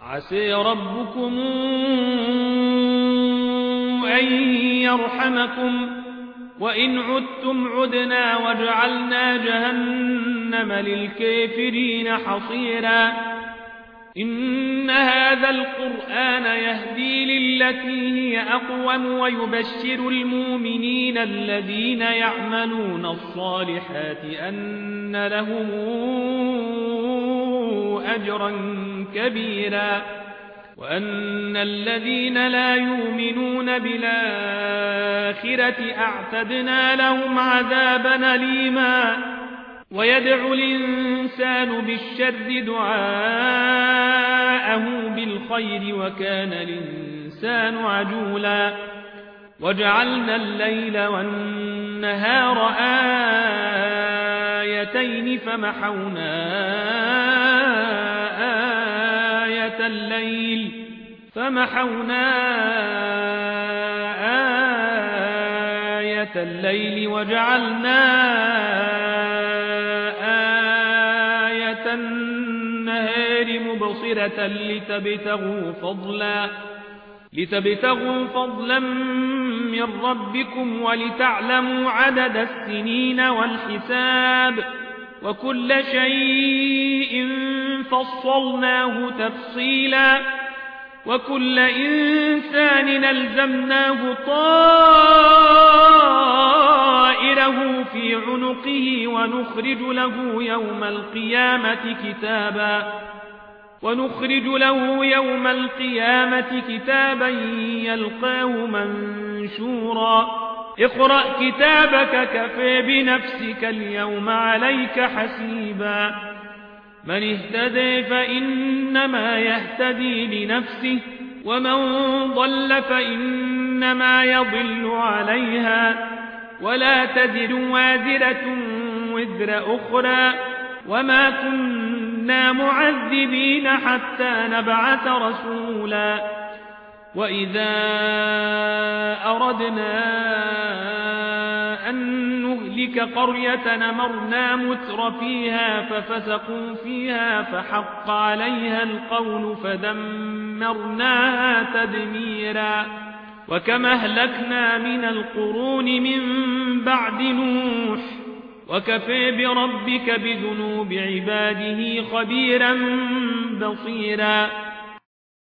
عسى ربكم أن يرحمكم وإن عدتم عدنا وجعلنا جهنم للكافرين حصيرا إن هذا القرآن يهدي للتي هي أقوم ويبشر المؤمنين الذين يعملون الصالحات أن لهم أجرا كبيرا وأن الذين لا يؤمنون بالآخرة أعتدنا لهم عذابا أليما ويدعو الإنسان بالشر دعاءه بالخير وكان الإنسان عجولا وجعلنا الليل والنهار آيتين فمحونا آية الليل وجعلنا آية النهار مبصرة لتبتغوا فضلا من ربكم ولتعلموا عدد السنين والحساب وكل شيء فصلناه تفصيلا وكل إنسان ألزمناه طائره في عنقه ونخرج له يوم القيامة كتابا يلقاه منشورا اقرأ كتابك كفى بنفسك اليوم عليك حسيبا من اهتدى فإنما يهتدي لنفسه ومن ضل فإنما يضل عليها ولا تزر وازرة وزر أخرى وما كنا معذبين حتى نبعث رسولا وإذا أردنا أن نهلك قرية أمرنا متر فيها ففسقوا فيها فحق عليها القول فدمرناها تدميرا وكما أهلكنا من القرون من بعد نوح وكفى بربك بذنوب عباده خبيرا بصيرا